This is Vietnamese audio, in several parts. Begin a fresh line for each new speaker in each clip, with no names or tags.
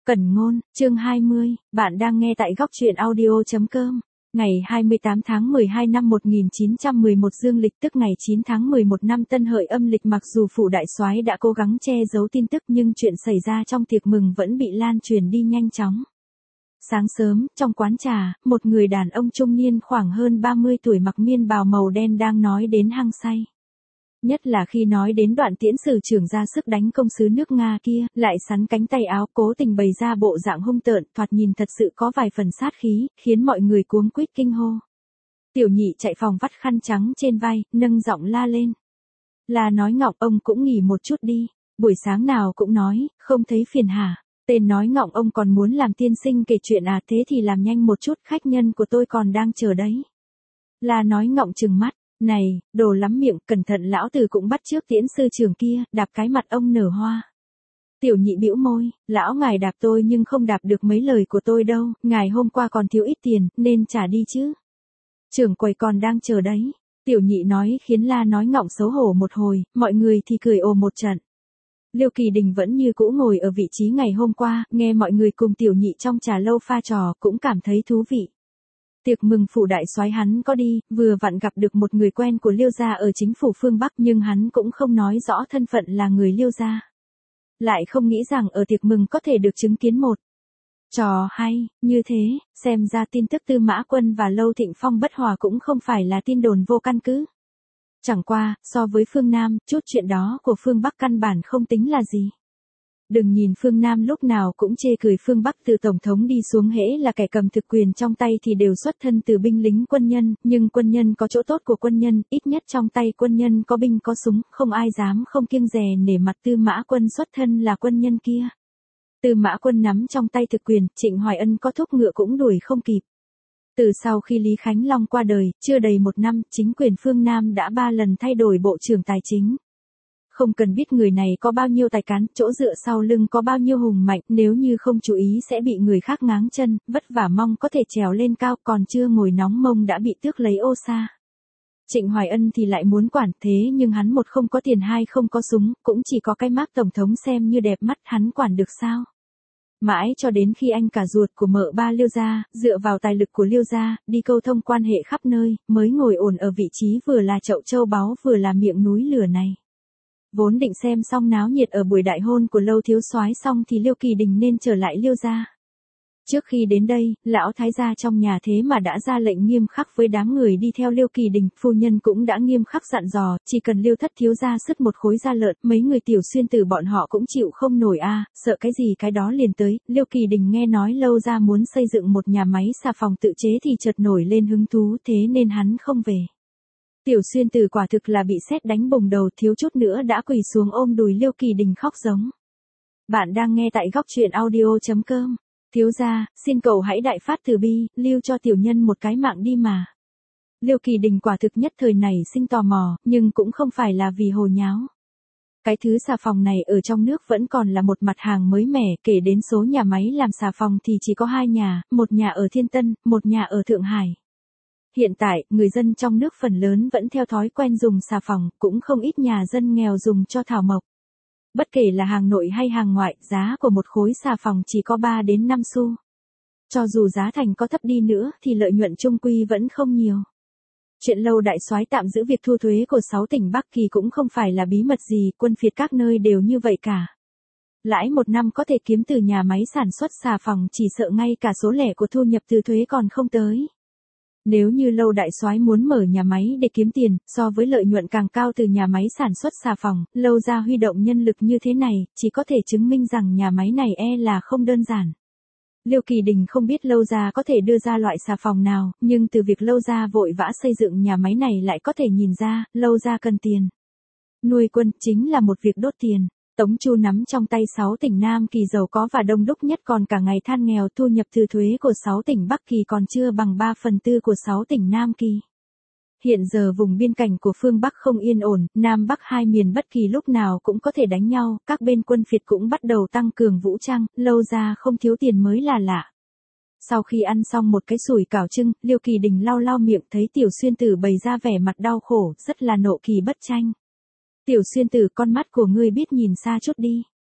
Cẩn ngôn, chương 20, bạn đang nghe tại góc truyện audio.com. Ngày 28 tháng 12 năm 1911 dương lịch tức ngày 9 tháng 11 năm Tân Hợi âm lịch, mặc dù phủ đại soái đã cố gắng che giấu tin tức nhưng chuyện xảy ra trong tiệc mừng vẫn bị lan truyền đi nhanh chóng. Sáng sớm, trong quán trà, một người đàn ông trung niên khoảng hơn 30 tuổi mặc miên bào màu đen đang nói đến hăng say. Nhất là khi nói đến đoạn tiễn sử trưởng ra sức đánh công sứ nước Nga kia, lại sắn cánh tay áo cố tình bày ra bộ dạng hung tợn, thoạt nhìn thật sự có vài phần sát khí, khiến mọi người cuống quýt kinh hô. Tiểu Nhị chạy phòng vắt khăn trắng trên vai, nâng giọng la lên. Là nói Ngọng ông cũng nghỉ một chút đi, buổi sáng nào cũng nói, không thấy phiền hả? Tên nói Ngọng ông còn muốn làm tiên sinh kể chuyện à, thế thì làm nhanh một chút, khách nhân của tôi còn đang chờ đấy. Là nói Ngọng trừng mắt. Này, đồ lắm miệng, cẩn thận lão tử cũng bắt trước tiễn sư trưởng kia, đạp cái mặt ông nở hoa. Tiểu Nhị bĩu môi, lão ngài đạp tôi nhưng không đạp được mấy lời của tôi đâu, ngài hôm qua còn thiếu ít tiền, nên trả đi chứ. Trưởng quầy còn đang chờ đấy. Tiểu Nhị nói khiến La nói Ngọng xấu hổ một hồi, mọi người thì cười ồ một trận. Liêu Kỳ Đình vẫn như cũ ngồi ở vị trí ngày hôm qua, nghe mọi người cùng Tiểu Nhị trong trà lâu pha trò, cũng cảm thấy thú vị. Tiệc mừng phủ đại soái hắn có đi, vừa vặn gặp được một người quen của Liêu gia ở chính phủ phương Bắc, nhưng hắn cũng không nói rõ thân phận là người Liêu gia. Lại không nghĩ rằng ở tiệc mừng có thể được chứng kiến một trò hay như thế, xem ra tin tức Tư Mã Quân và Lâu Thịnh Phong bất hòa cũng không phải là tin đồn vô căn cứ. Chẳng qua, so với phương Nam, chút chuyện đó của phương Bắc căn bản không tính là gì. Đừng nhìn phương Nam lúc nào cũng chê cười phương Bắc, từ Tổng thống đi xuống hễ là kẻ cầm thực quyền trong tay thì đều xuất thân từ binh lính quân nhân, nhưng quân nhân có chỗ tốt của quân nhân, ít nhất trong tay quân nhân có binh có súng, không ai dám không kiêng dè nể mặt Tư Mã Quân xuất thân là quân nhân kia. Tư Mã Quân nắm trong tay thực quyền, Trịnh Hoài Ân có thúc ngựa cũng đuổi không kịp. Từ sau khi Lý Khánh Long qua đời, chưa đầy một năm, chính quyền phương Nam đã 3 lần thay đổi bộ trưởng tài chính. Không cần biết người này có bao nhiêu tài cán, chỗ dựa sau lưng có bao nhiêu hùng mạnh, nếu như không chú ý sẽ bị người khác ngáng chân, vất vả mong có thể trèo lên cao, còn chưa ngồi nóng mông đã bị tước lấy ô sa. Trịnh Hoài Ân thì lại muốn quản, thế nhưng hắn một không có tiền, hai không có súng, cũng chỉ có cái mác tổng thống xem như đẹp mắt, hắn quản được sao? Mãi cho đến khi anh cả ruột của mợ ba Liêu gia, dựa vào tài lực của Liêu gia, đi câu thông quan hệ khắp nơi, mới ngồi ổn ở vị trí vừa là chậu châu báu vừa là miệng núi lửa này. Vốn định xem xong náo nhiệt ở buổi đại hôn của Lâu thiếu soái xong thì Liêu Kỳ Đình nên trở lại Liêu gia. Trước khi đến đây, lão thái gia trong nhà thế mà đã ra lệnh nghiêm khắc với đám người đi theo Liêu Kỳ Đình, phu nhân cũng đã nghiêm khắc dặn dò, chỉ cần Liêu thất thiếu gia sứt một khối da lợn, mấy người tiểu xuyên tử bọn họ cũng chịu không nổi a, sợ cái gì cái đó liền tới. Liêu Kỳ Đình nghe nói Lâu gia muốn xây dựng một nhà máy xà phòng tự chế thì chợt nổi lên hứng thú, thế nên hắn không về. Tiểu xuyên tử quả thực là bị sét đánh bùng đầu, thiếu chút nữa đã quỳ xuống ôm đùi Liêu Kỳ Đình khóc giống. Bạn đang nghe tại góc truyện audio.com. Thiếu gia, xin cậu hãy đại phát từ bi, lưu cho tiểu nhân một cái mạng đi mà. Liêu Kỳ Đình quả thực nhất thời này sinh tò mò, nhưng cũng không phải là vì hồ nháo. Cái thứ xà phòng này ở trong nước vẫn còn là một mặt hàng mới mẻ, kể đến số nhà máy làm xà phòng thì chỉ có 2 nhà, một nhà ở Thiên Tân, một nhà ở Thượng Hải. Hiện tại, người dân trong nước phần lớn vẫn theo thói quen dùng xà phòng, cũng không ít nhà dân nghèo dùng cho thảo mộc. Bất kể là hàng nội hay hàng ngoại, giá của một khối xà phòng chỉ có 3 đến 5 xu. Cho dù giá thành có thấp đi nữa thì lợi nhuận chung quy vẫn không nhiều. Chuyện Lâu đại soái tạm giữ việc thu thuế của 6 tỉnh Bắc Kỳ cũng không phải là bí mật gì, quân phiệt các nơi đều như vậy cả. Lãi một năm có thể kiếm từ nhà máy sản xuất xà phòng chỉ sợ ngay cả số lẻ của thu nhập từ thuế còn không tới. Nếu như Lâu đại soái muốn mở nhà máy để kiếm tiền, so với lợi nhuận càng cao từ nhà máy sản xuất xà phòng, Lâu gia huy động nhân lực như thế này, chỉ có thể chứng minh rằng nhà máy này là không đơn giản. Liêu Kỳ Đình không biết Lâu gia có thể đưa ra loại xà phòng nào, nhưng từ việc Lâu gia vội vã xây dựng nhà máy này lại có thể nhìn ra, Lâu gia cần tiền. Nuôi quân chính là một việc đốt tiền. Tống Chu nắm trong tay 6 tỉnh Nam Kỳ giàu có và đông đúc nhất, còn cả ngày than nghèo, thu nhập từ thuế của 6 tỉnh Bắc Kỳ còn chưa bằng 3/4 của 6 tỉnh Nam Kỳ. Hiện giờ vùng biên cảnh của phương Bắc không yên ổn, Nam Bắc hai miền bất kỳ lúc nào cũng có thể đánh nhau, các bên quân phiệt cũng bắt đầu tăng cường vũ trang, Lâu gia không thiếu tiền mới là lạ. Sau khi ăn xong một cái sủi cảo trưng, Liêu Kỳ Đình lau lau miệng thấy tiểu xuyên tử bày ra vẻ mặt đau khổ, rất là nộ kỳ bất tranh. Tiểu xuyên tử, con mắt của ngươi biết nhìn xa chút đi.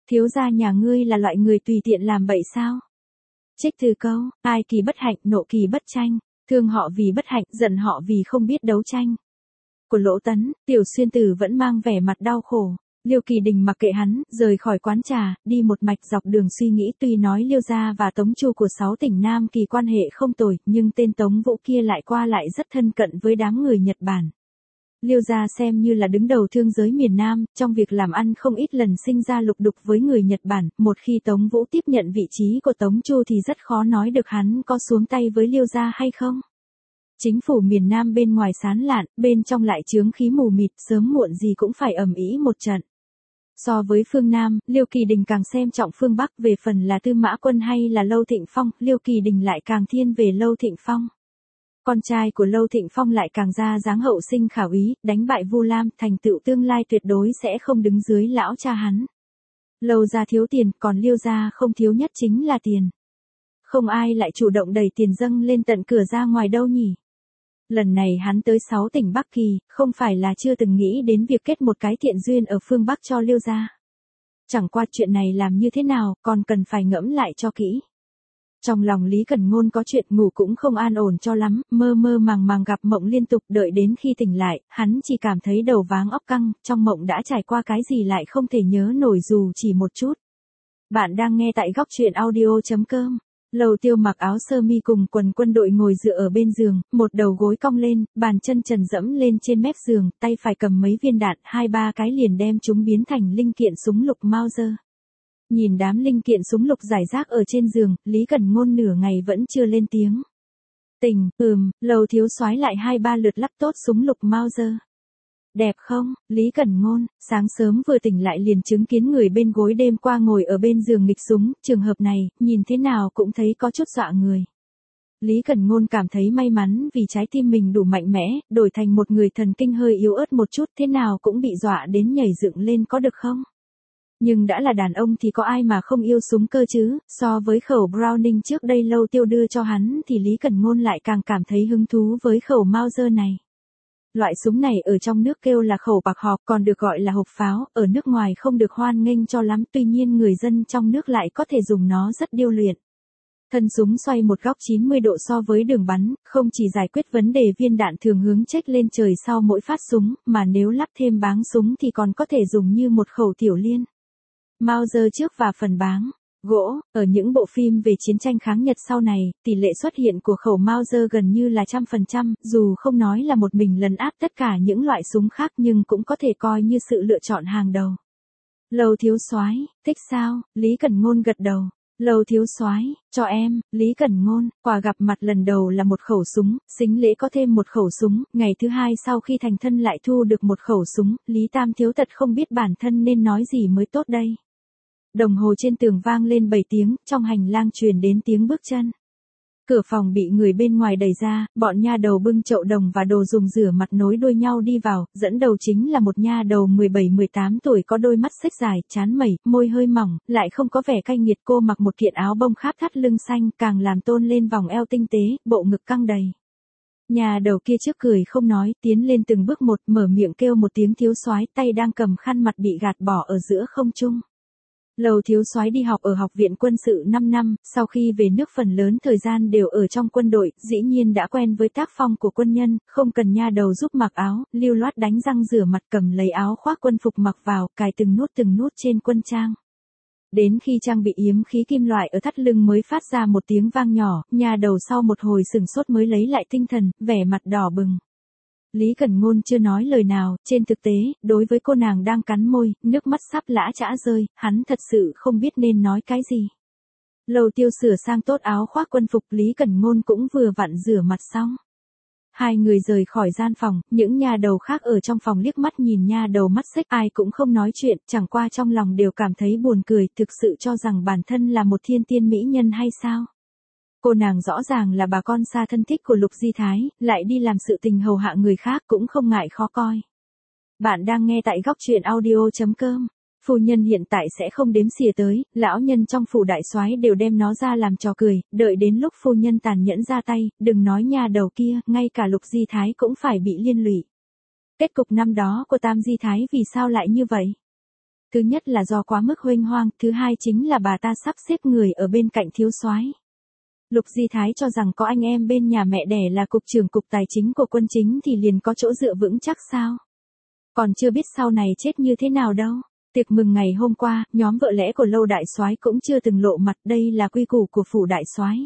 thiếu gia nhà ngươi là loại người tùy tiện làm bậy sao? Trích từ câu, ai kỳ bất hạnh, nộ kỳ bất tranh, thương họ vì bất hạnh, giận họ vì không biết đấu tranh. Của Lỗ Tấn, Tiểu Xuyên Tử vẫn mang vẻ mặt đau khổ. Liêu Kỳ Đình mặc kệ hắn, rời khỏi quán trà, đi một mạch dọc đường suy nghĩ. Tuy nói Liêu gia và Tống Chu của 6 tỉnh Nam Kỳ quan hệ không tồi, nhưng tên Tống Vũ kia lại qua lại rất thân cận với đám người Nhật Bản. Liêu gia xem như là đứng đầu thương giới miền Nam, trong việc làm ăn không ít lần sinh ra lục đục với người Nhật Bản. Một khi Tống Vũ tiếp nhận vị trí của Tống Chu thì rất khó nói được hắn có xuống tay với Liêu gia hay không. Chính phủ miền Nam bên ngoài sán lạn, bên trong lại chướng khí mù mịt, sớm muộn gì cũng phải ầm ĩ một trận. So với phương Nam, Liêu Kỳ Đình càng xem trọng phương Bắc, về phần là Tư Mã Quân hay là Lâu Thịnh Phong, Liêu Kỳ Đình lại càng thiên về Lâu Thịnh Phong. Con trai của Lâu Thịnh Phong lại càng ra dáng hậu sinh khả úy, đánh bại Vu Lam, thành tựu tương lai tuyệt đối sẽ không đứng dưới lão cha hắn. Lâu gia thiếu tiền, còn Liêu gia không thiếu nhất chính là tiền. Không ai lại chủ động đẩy tiền dâng lên tận cửa ra ngoài đâu nhỉ. Lần này hắn tới 6 tỉnh Bắc Kỳ, không phải là chưa từng nghĩ đến việc kết một cái thiện duyên ở phương Bắc cho Liêu gia. Chẳng qua chuyện này làm như thế nào, còn cần phải ngẫm lại cho kỹ. Trong lòng Lý Cẩn Ngôn có chuyện, ngủ cũng không an ổn cho lắm, mơ mơ màng màng gặp mộng liên tục, đợi đến khi tỉnh lại, hắn chỉ cảm thấy đầu váng óc căng, trong mộng đã trải qua cái gì lại không thể nhớ nổi dù chỉ một chút. Bạn đang nghe tại góc truyện audio.com. Lầu Tiêu mặc áo sơ mi cùng quần quân đội ngồi dựa ở bên giường, một đầu gối cong lên, bàn chân trần dẫm lên trên mép giường, tay phải cầm mấy viên đạn, 2-3 cái liền đem chúng biến thành linh kiện súng lục Mauser. Nhìn đám linh kiện súng lục rải rác ở trên giường, Lý Cẩn Ngôn nửa ngày vẫn chưa lên tiếng. Lầu thiếu soái lại 2-3 lượt lắp tốt súng lục Mauser. Đẹp không, Lý Cẩn Ngôn, sáng sớm vừa tỉnh lại liền chứng kiến người bên gối đêm qua ngồi ở bên giường nghịch súng, trường hợp này, nhìn thế nào cũng thấy có chút dọa người. Lý Cẩn Ngôn cảm thấy may mắn vì trái tim mình đủ mạnh mẽ, đổi thành một người thần kinh hơi yếu ớt một chút thế nào cũng bị dọa đến nhảy dựng lên có được không? Nhưng đã là đàn ông thì có ai mà không yêu súng cơ chứ, so với khẩu Browning trước đây Lâu Tiêu đưa cho hắn thì Lý Cẩn Ngôn lại càng cảm thấy hứng thú với khẩu Mauser này. Loại súng này ở trong nước kêu là khẩu bạc họp, còn được gọi là hộp pháo, ở nước ngoài không được hoan nghênh cho lắm, tuy nhiên người dân trong nước lại có thể dùng nó rất điêu luyện. Thân súng xoay một góc 90 độ so với đường bắn, không chỉ giải quyết vấn đề viên đạn thường hướng chếch lên trời sau mỗi phát súng, mà nếu lắp thêm báng súng thì còn có thể dùng như một khẩu tiểu liên. Mauser trước và phần báng gỗ, ở những bộ phim về chiến tranh kháng Nhật sau này, tỷ lệ xuất hiện của khẩu Mauser gần như là 100%, dù không nói là một mình lấn át tất cả những loại súng khác nhưng cũng có thể coi như sự lựa chọn hàng đầu. Lầu thiếu soái, thích sao? Lý Cẩn Ngôn gật đầu. Lầu thiếu soái, cho em, Lý Cẩn Ngôn, quà gặp mặt lần đầu là một khẩu súng, sính lễ có thêm một khẩu súng, ngày thứ hai sau khi thành thân lại thu được một khẩu súng, Lý Tam thiếu tật không biết bản thân nên nói gì mới tốt đây. Đồng hồ trên tường vang lên 7 tiếng, trong hành lang truyền đến tiếng bước chân. Cửa phòng bị người bên ngoài đẩy ra, bọn nha đầu bưng chậu đồng và đồ dùng rửa mặt nối đuôi nhau đi vào, dẫn đầu chính là một nha đầu 17-18 tuổi có đôi mắt xếch dài, trán mẩy, môi hơi mỏng, lại không có vẻ cay nghiệt. Cô mặc một kiện áo bông kháp thắt lưng xanh, càng làm tôn lên vòng eo tinh tế, bộ ngực căng đầy. Nhà đầu kia trước cười không nói, tiến lên từng bước một, mở miệng kêu một tiếng thiếu soái, tay đang cầm khăn mặt bị gạt bỏ ở giữa không trung. Lầu thiếu soái đi học ở học viện quân sự 5 năm, sau khi về nước phần lớn thời gian đều ở trong quân đội, dĩ nhiên đã quen với tác phong của quân nhân, không cần nha đầu giúp mặc áo, lưu loát đánh răng rửa mặt, cầm lấy áo khoác quân phục mặc vào, cài từng nút trên quân trang. Đến khi trang bị yếm khí kim loại ở thắt lưng mới phát ra một tiếng vang nhỏ, nha đầu sau một hồi sửng sốt mới lấy lại tinh thần, vẻ mặt đỏ bừng. Lý Cẩn Ngôn chưa nói lời nào, trên thực tế, đối với cô nàng đang cắn môi, nước mắt sắp lã chã rơi, hắn thật sự không biết nên nói cái gì. Lầu Tiêu sửa sang tốt áo khoác quân phục, Lý Cẩn Ngôn cũng vừa vặn rửa mặt xong. Hai người rời khỏi gian phòng, những nha đầu khác ở trong phòng liếc mắt nhìn nha đầu mắt xếch, ai cũng không nói chuyện, chẳng qua trong lòng đều cảm thấy buồn cười, thực sự cho rằng bản thân là một thiên tiên mỹ nhân hay sao? Cô nàng rõ ràng là bà con xa thân thích của Lục Di Thái, lại đi làm sự tình hầu hạ người khác cũng không ngại khó coi. Bạn đang nghe tại góc truyện audio.com. Phu nhân hiện tại sẽ không đếm xỉa tới, lão nhân trong phủ đại soái đều đem nó ra làm trò cười, đợi đến lúc phu nhân tàn nhẫn ra tay, đừng nói nhà đầu kia, ngay cả Lục Di Thái cũng phải bị liên lụy. Kết cục năm đó của Tam Di Thái vì sao lại như vậy? Thứ nhất là do quá mức huênh hoang, thứ hai chính là bà ta sắp xếp người ở bên cạnh thiếu soái. Lục Di Thái cho rằng có anh em bên nhà mẹ đẻ là cục trưởng cục tài chính của quân chính thì liền có chỗ dựa vững chắc sao? Còn chưa biết sau này chết như thế nào đâu. Tiệc mừng ngày hôm qua, nhóm vợ lẽ của Lâu đại soái cũng chưa từng lộ mặt, đây là quy củ của phủ đại soái.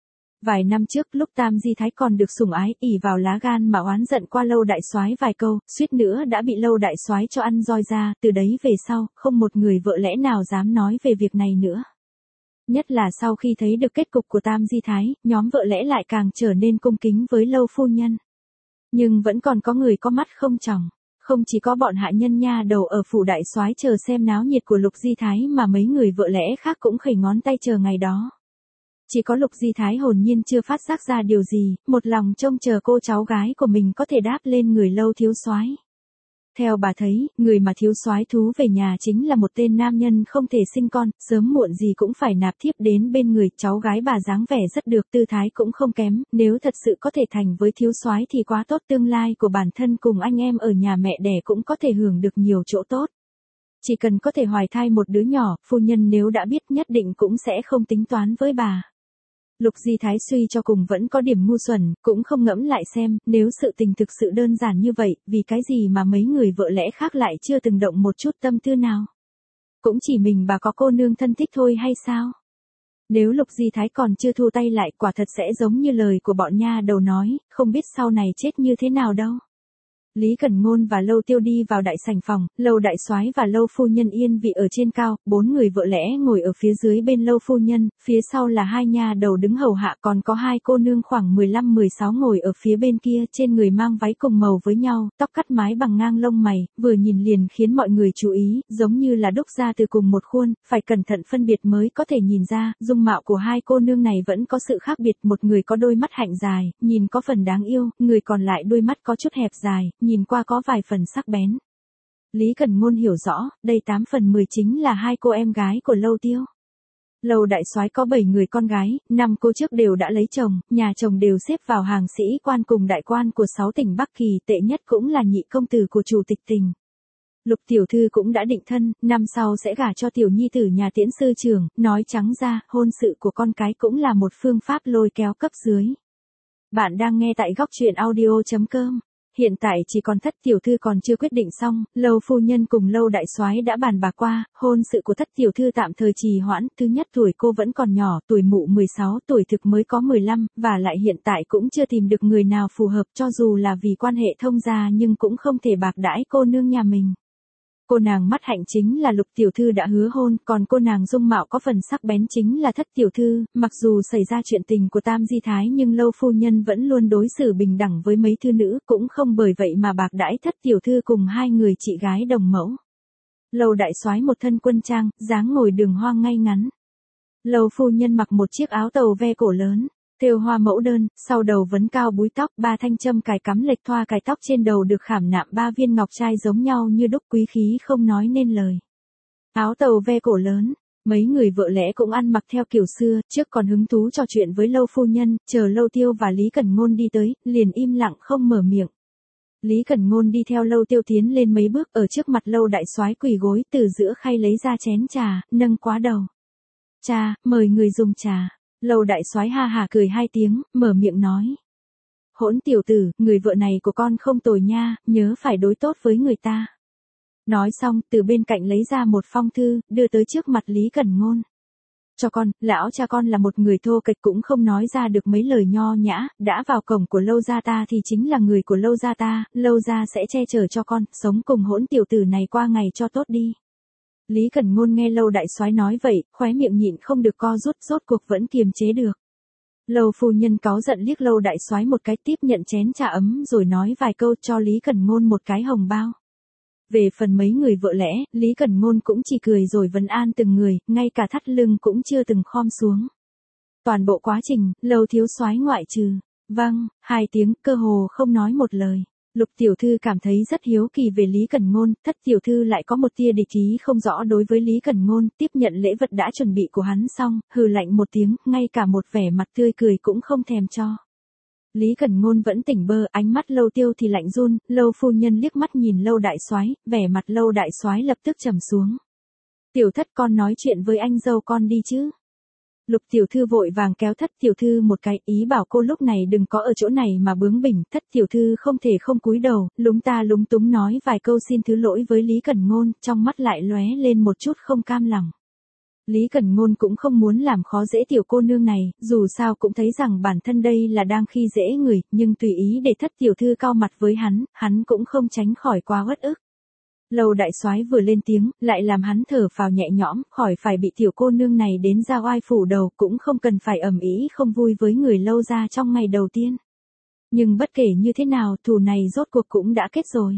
Vài năm trước lúc Tam Di Thái còn được sủng ái, ỷ vào lá gan mà oán giận qua Lâu đại soái vài câu, suýt nữa đã bị Lâu đại soái cho ăn roi ra, từ đấy về sau, không một người vợ lẽ nào dám nói về việc này nữa. Nhất là sau khi thấy được kết cục của Tam Di Thái, nhóm vợ lẽ lại càng trở nên cung kính với Lâu phu nhân. Nhưng vẫn còn có người có mắt không tròng. Không chỉ có bọn hạ nhân nha đầu ở phủ đại soái chờ xem náo nhiệt của Lục Di Thái mà mấy người vợ lẽ khác cũng khẩy ngón tay chờ ngày đó. Chỉ có Lục Di Thái hồn nhiên chưa phát giác ra điều gì, một lòng trông chờ cô cháu gái của mình có thể đáp lên người Lâu thiếu soái. Theo bà thấy, người mà thiếu soái thú về nhà chính là một tên nam nhân không thể sinh con, sớm muộn gì cũng phải nạp thiếp đến bên người, cháu gái bà dáng vẻ rất được, tư thái cũng không kém, nếu thật sự có thể thành với thiếu soái thì quá tốt, tương lai của bản thân cùng anh em ở nhà mẹ đẻ cũng có thể hưởng được nhiều chỗ tốt. Chỉ cần có thể hoài thai một đứa nhỏ, phu nhân nếu đã biết nhất định cũng sẽ không tính toán với bà. Lục Di Thái suy cho cùng vẫn có điểm ngu xuẩn, cũng không ngẫm lại xem, nếu sự tình thực sự đơn giản như vậy, vì cái gì mà mấy người vợ lẽ khác lại chưa từng động một chút tâm tư nào. Cũng chỉ mình bà có cô nương thân thích thôi hay sao? Nếu Lục Di Thái còn chưa thu tay lại, quả thật sẽ giống như lời của bọn nha đầu nói, không biết sau này chết như thế nào đâu. Lý Cẩn Ngôn và Lâu Tiêu đi vào đại sảnh phòng, Lâu đại soái và Lâu phu nhân yên vị ở trên cao, 4 người vợ lẽ ngồi ở phía dưới bên Lâu phu nhân, phía sau là 2 nha đầu đứng hầu hạ, còn có 2 cô nương khoảng 15-16 ngồi ở phía bên kia, trên người mang váy cùng màu với nhau, tóc cắt mái bằng ngang lông mày, vừa nhìn liền khiến mọi người chú ý, giống như là đúc ra từ cùng một khuôn, phải cẩn thận phân biệt mới có thể nhìn ra, dung mạo của 2 cô nương này vẫn có sự khác biệt, một người có đôi mắt hạnh dài, nhìn có phần đáng yêu, người còn lại đôi mắt có chút hẹp dài, nhìn qua có vài phần sắc bén. Lý Cẩn Ngôn hiểu rõ, đây 8 phần 10 chính là 2 cô em gái của Lâu Tiêu. Lâu đại soái có 7 người con gái, 5 cô trước đều đã lấy chồng, nhà chồng đều xếp vào hàng sĩ quan cùng đại quan của 6 tỉnh Bắc Kỳ, tệ nhất cũng là nhị công tử của chủ tịch tỉnh. Lục tiểu thư cũng đã định thân, năm sau sẽ gả cho tiểu nhi tử nhà tiễn sư trưởng, nói trắng ra, hôn sự của con cái cũng là một phương pháp lôi kéo cấp dưới. Bạn đang nghe tại góc truyện audio.com. Hiện tại chỉ còn Thất tiểu thư còn chưa quyết định xong, Lâu phu nhân cùng Lâu đại soái đã bàn bạc qua, hôn sự của Thất tiểu thư tạm thời trì hoãn, thứ nhất tuổi cô vẫn còn nhỏ, tuổi mụ 16, tuổi thực mới có 15, và lại hiện tại cũng chưa tìm được người nào phù hợp, cho dù là vì quan hệ thông gia nhưng cũng không thể bạc đãi cô nương nhà mình. Cô nàng mắt hạnh chính là Lục tiểu thư đã hứa hôn, còn cô nàng dung mạo có phần sắc bén chính là Thất tiểu thư, mặc dù xảy ra chuyện tình của Tam Di Thái nhưng Lâu phu nhân vẫn luôn đối xử bình đẳng với mấy thư nữ, cũng không bởi vậy mà bạc đãi Thất tiểu thư cùng 2 người chị gái đồng mẫu. Lâu đại soái một thân quân trang, dáng ngồi đường hoang ngay ngắn. Lâu phu nhân mặc một chiếc áo tàu ve cổ lớn, thêu hoa mẫu đơn, sau đầu vấn cao búi tóc, 3 thanh châm cài cắm lệch thoa cài tóc trên đầu được khảm nạm 3 viên ngọc trai giống nhau như đúc, quý khí không nói nên lời. Áo tàu ve cổ lớn, mấy người vợ lẽ cũng ăn mặc theo kiểu xưa, trước còn hứng thú trò chuyện với Lâu phu nhân, chờ Lâu Tiêu và Lý Cẩn Ngôn đi tới, liền im lặng không mở miệng. Lý Cẩn Ngôn đi theo Lâu Tiêu tiến lên mấy bước, ở trước mặt Lâu đại soái quỳ gối, từ giữa khay lấy ra chén trà, nâng quá đầu. "Cha, mời người dùng trà." Lâu đại soái ha hả cười 2 tiếng, mở miệng nói: "Hỗn tiểu tử, người vợ này của con không tồi nha, nhớ phải đối tốt với người ta." Nói xong, từ bên cạnh lấy ra một phong thư, đưa tới trước mặt Lý Cẩn Ngôn. "Cho con, lão cha con là một người thô kệch cũng không nói ra được mấy lời nho nhã, đã vào cổng của Lâu gia ta thì chính là người của Lâu gia ta, Lâu gia sẽ che chở cho con, sống cùng hỗn tiểu tử này qua ngày cho tốt đi." Lý Cẩn Ngôn nghe Lâu đại soái nói vậy, khóe miệng nhịn không được co rút, rốt cuộc vẫn kiềm chế được. Lâu phu nhân cáu giận liếc Lâu đại soái một cái, tiếp nhận chén trà ấm rồi nói vài câu cho Lý Cẩn Ngôn một cái hồng bao. Về phần mấy người vợ lẽ, Lý Cẩn Ngôn cũng chỉ cười rồi vấn an từng người, ngay cả thắt lưng cũng chưa từng khom xuống. Toàn bộ quá trình, Lâu thiếu soái ngoại trừ "vâng" 2 tiếng, cơ hồ không nói một lời. Lục tiểu thư cảm thấy rất hiếu kỳ về Lý Cẩn Ngôn, Thất tiểu thư lại có một tia địch ý không rõ đối với Lý Cẩn Ngôn, tiếp nhận lễ vật đã chuẩn bị của hắn xong, hừ lạnh một tiếng, ngay cả một vẻ mặt tươi cười cũng không thèm cho. Lý Cẩn Ngôn vẫn tỉnh bơ, ánh mắt Lâu Tiêu thì lạnh run, Lâu phu nhân liếc mắt nhìn Lâu đại soái, vẻ mặt Lâu đại soái lập tức trầm xuống. Tiểu Thất con nói chuyện với anh dâu con đi chứ. Lục tiểu thư vội vàng kéo Thất tiểu thư một cái, ý bảo cô lúc này đừng có ở chỗ này mà bướng bỉnh. Thất tiểu thư không thể không cúi đầu, lúng ta lúng túng nói vài câu xin thứ lỗi với Lý Cẩn Ngôn, trong mắt lại lóe lên một chút không cam lòng. Lý Cẩn Ngôn cũng không muốn làm khó dễ tiểu cô nương này, dù sao cũng thấy rằng bản thân đây là đang khi dễ người, nhưng tùy ý để Thất tiểu thư cau mặt với hắn cũng không tránh khỏi quá uất ức. Lâu đại soái vừa lên tiếng, lại làm hắn thở phào nhẹ nhõm, khỏi phải bị tiểu cô nương này đến ra oai phủ đầu, cũng không cần phải ầm ĩ không vui với người Lâu gia trong ngày đầu tiên. Nhưng bất kể như thế nào, thù này rốt cuộc cũng đã kết rồi.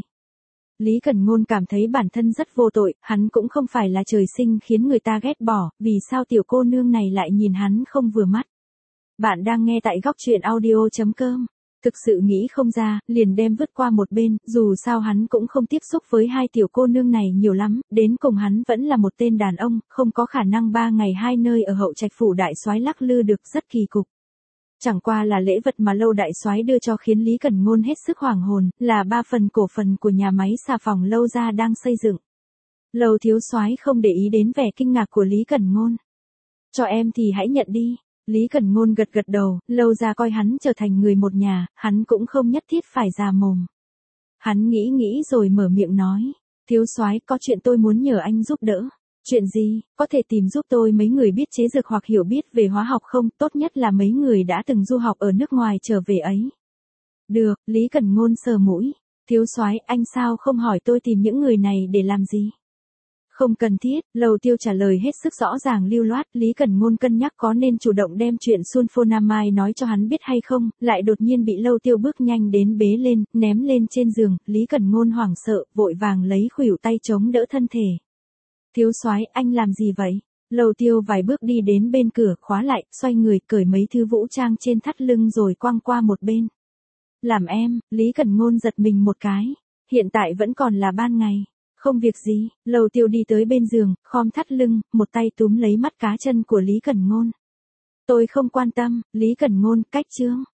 Lý Cẩn Ngôn cảm thấy bản thân rất vô tội, hắn cũng không phải là trời sinh khiến người ta ghét bỏ, vì sao tiểu cô nương này lại nhìn hắn không vừa mắt. Bạn đang nghe tại góc truyện audio.com. Thực sự nghĩ không ra, liền đem vứt qua một bên, dù sao hắn cũng không tiếp xúc với hai tiểu cô nương này nhiều lắm, đến cùng hắn vẫn là một tên đàn ông, không có khả năng 3 ngày 2 nơi ở hậu trạch phủ đại soái lắc lư được, rất kỳ cục. Chẳng qua là lễ vật mà Lâu đại soái đưa cho khiến Lý Cẩn Ngôn hết sức hoảng hồn, là 3 phần cổ phần của nhà máy xà phòng Lâu gia đang xây dựng. Lâu thiếu soái không để ý đến vẻ kinh ngạc của Lý Cẩn Ngôn. Cho em thì hãy nhận đi. Lý Cẩn Ngôn gật gật đầu, Lâu gia coi hắn trở thành người một nhà, hắn cũng không nhất thiết phải già mồm. Hắn nghĩ rồi mở miệng nói, thiếu soái có chuyện tôi muốn nhờ anh giúp đỡ. Chuyện gì, có thể tìm giúp tôi mấy người biết chế dược hoặc hiểu biết về hóa học không, tốt nhất là mấy người đã từng du học ở nước ngoài trở về ấy. Được, Lý Cẩn Ngôn sờ mũi, thiếu soái anh sao không hỏi tôi tìm những người này để làm gì? Không cần thiết, Lầu Tiêu trả lời hết sức rõ ràng lưu loát, Lý Cẩn Ngôn cân nhắc có nên chủ động đem chuyện sulfonamide nói cho hắn biết hay không, lại đột nhiên bị Lầu Tiêu bước nhanh đến bế lên, ném lên trên giường, Lý Cẩn Ngôn hoảng sợ, vội vàng lấy khuỷu tay chống đỡ thân thể. Thiếu soái, anh làm gì vậy? Lầu Tiêu vài bước đi đến bên cửa, khóa lại, xoay người, cởi mấy thứ vũ trang trên thắt lưng rồi quăng qua một bên. Làm em, Lý Cẩn Ngôn giật mình một cái, hiện tại vẫn còn là ban ngày. Không việc gì, Lầu Tiêu đi tới bên giường, khom thắt lưng, một tay túm lấy mắt cá chân của Lý Cẩn Ngôn. Tôi không quan tâm, Lý Cẩn Ngôn, cách chương.